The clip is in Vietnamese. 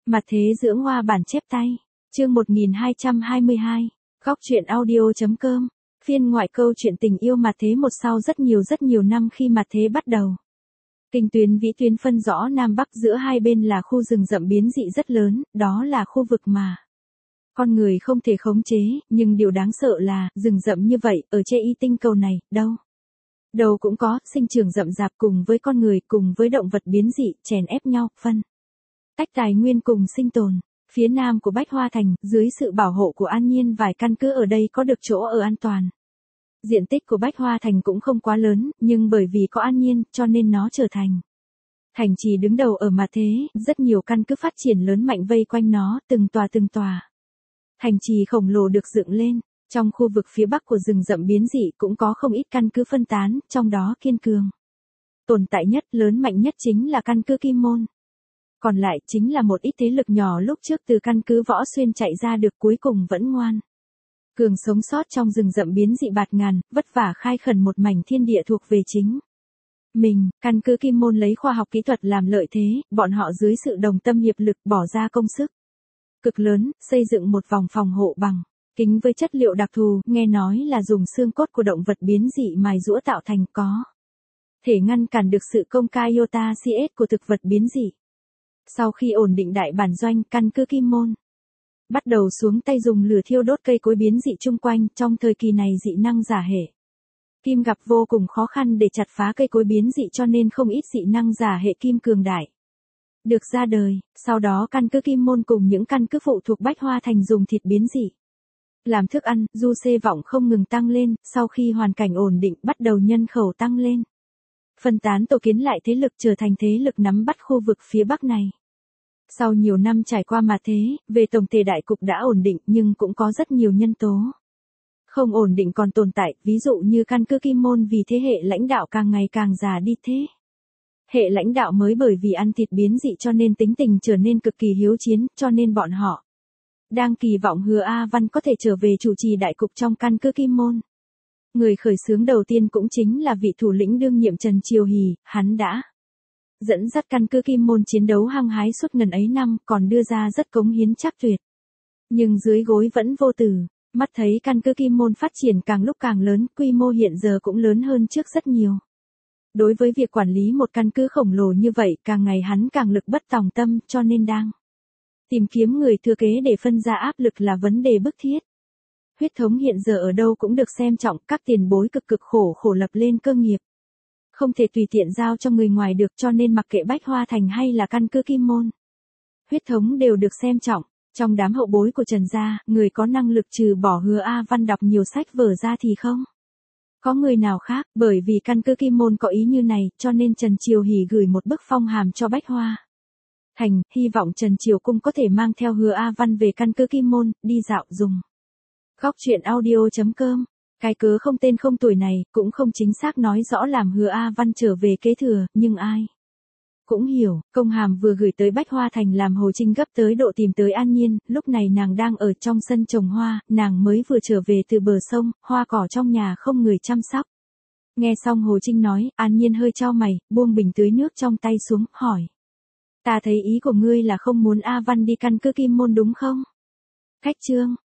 Mặt thế dưỡng hoa bản chép tay. Chương 1222. Góc truyện audio.com. Phiên ngoại câu chuyện tình yêu mặt thế một sau rất nhiều năm khi mặt thế bắt đầu. Kinh tuyến vĩ tuyến phân rõ Nam Bắc giữa hai bên là khu rừng rậm biến dị rất lớn, đó là khu vực mà con người không thể khống chế, nhưng điều đáng sợ là, rừng rậm như vậy, ở trên y tinh cầu này, đâu cũng có, sinh trưởng rậm rạp cùng với con người, cùng với động vật biến dị, chèn ép nhau, phân tách tài nguyên cùng sinh tồn. Phía nam của Bách Hoa Thành, dưới sự bảo hộ của An Nhiên vài căn cứ ở đây có được chỗ ở an toàn. Diện tích của Bách Hoa Thành cũng không quá lớn, nhưng bởi vì có An Nhiên, cho nên nó trở thành thành trì đứng đầu ở mặt thế, rất nhiều căn cứ phát triển lớn mạnh vây quanh nó, từng tòa. Thành trì khổng lồ được dựng lên. Trong khu vực phía bắc của rừng rậm biến dị cũng có không ít căn cứ phân tán, trong đó kiên cường tồn tại nhất, lớn mạnh nhất chính là căn cứ Kim Môn. Còn lại chính là một ít thế lực nhỏ lúc trước từ căn cứ Võ Xuyên chạy ra được cuối cùng vẫn ngoan cường sống sót trong rừng rậm biến dị bạt ngàn, vất vả khai khẩn một mảnh thiên địa thuộc về chính mình. Căn cứ Kim Môn lấy khoa học kỹ thuật làm lợi thế, bọn họ dưới sự đồng tâm hiệp lực bỏ ra công sức cực lớn, xây dựng một vòng phòng hộ bằng kính với chất liệu đặc thù, nghe nói là dùng xương cốt của động vật biến dị mài giũa tạo thành, có thể ngăn cản được sự công khai iota CS của thực vật biến dị. Sau khi ổn định đại bản doanh, căn cứ Kim Môn bắt đầu xuống tay dùng lửa thiêu đốt cây cối biến dị chung quanh. Trong thời kỳ này dị năng giả hệ kim gặp vô cùng khó khăn để chặt phá cây cối biến dị, cho nên không ít dị năng giả hệ kim cường đại được ra đời. Sau đó căn cứ Kim Môn cùng những căn cứ phụ thuộc Bách Hoa Thành dùng thịt biến dị làm thức ăn, du xê vọng không ngừng tăng lên. Sau khi hoàn cảnh ổn định, bắt đầu nhân khẩu tăng lên, phân tán tổ kiến lại thế lực, trở thành thế lực nắm bắt khu vực phía bắc này. Sau nhiều năm trải qua mà thế, về tổng thể đại cục đã ổn định, nhưng cũng có rất nhiều nhân tố không ổn định còn tồn tại, ví dụ như căn cứ Kim Môn vì thế hệ lãnh đạo càng ngày càng già đi, thế hệ lãnh đạo mới bởi vì ăn thịt biến dị cho nên tính tình trở nên cực kỳ hiếu chiến, cho nên bọn họ đang kỳ vọng Hứa A Văn có thể trở về chủ trì đại cục trong căn cứ Kim Môn. Người khởi xướng đầu tiên cũng chính là vị thủ lĩnh đương nhiệm Trần Triều Hỷ, hắn đã dẫn dắt căn cứ Kim Môn chiến đấu hăng hái suốt ngần ấy năm, còn đưa ra rất cống hiến chắc tuyệt. Nhưng dưới gối vẫn vô tử, mắt thấy căn cứ Kim Môn phát triển càng lúc càng lớn, quy mô hiện giờ cũng lớn hơn trước rất nhiều. Đối với việc quản lý một căn cứ khổng lồ như vậy, càng ngày hắn càng lực bất tòng tâm, cho nên đang tìm kiếm người thừa kế để phân ra áp lực là vấn đề bức thiết. Huyết thống hiện giờ ở đâu cũng được xem trọng, các tiền bối cực khổ lập lên cơ nghiệp không thể tùy tiện giao cho người ngoài được, cho nên mặc kệ Bách Hoa Thành hay là căn cứ Kim Môn, huyết thống đều được xem trọng. Trong đám hậu bối của Trần gia, người có năng lực trừ bỏ Hứa A Văn đọc nhiều sách vở ra thì không có người nào khác. Bởi vì căn cứ Kim Môn có ý như này, cho nên Trần Triều Hỷ gửi một bức phong hàm cho Bách Hoa Thành, hy vọng Trần Triều Cung có thể mang theo Hứa A Văn về căn cứ Kim Môn, đi dạo dùng. Góc truyện audio.com. Cái cớ không tên không tuổi này, cũng không chính xác nói rõ làm Hứa A Văn trở về kế thừa, nhưng ai cũng hiểu, công hàm vừa gửi tới Bách Hoa Thành làm Hồ Trinh gấp tới độ tìm tới An Nhiên. Lúc này nàng đang ở trong sân trồng hoa, nàng mới vừa trở về từ bờ sông, hoa cỏ trong nhà không người chăm sóc. Nghe xong Hồ Trinh nói, An Nhiên hơi chau mày, buông bình tưới nước trong tay xuống, hỏi: Ta thấy ý của ngươi là không muốn A Văn đi căn cứ Kim Môn đúng không? Khách trương,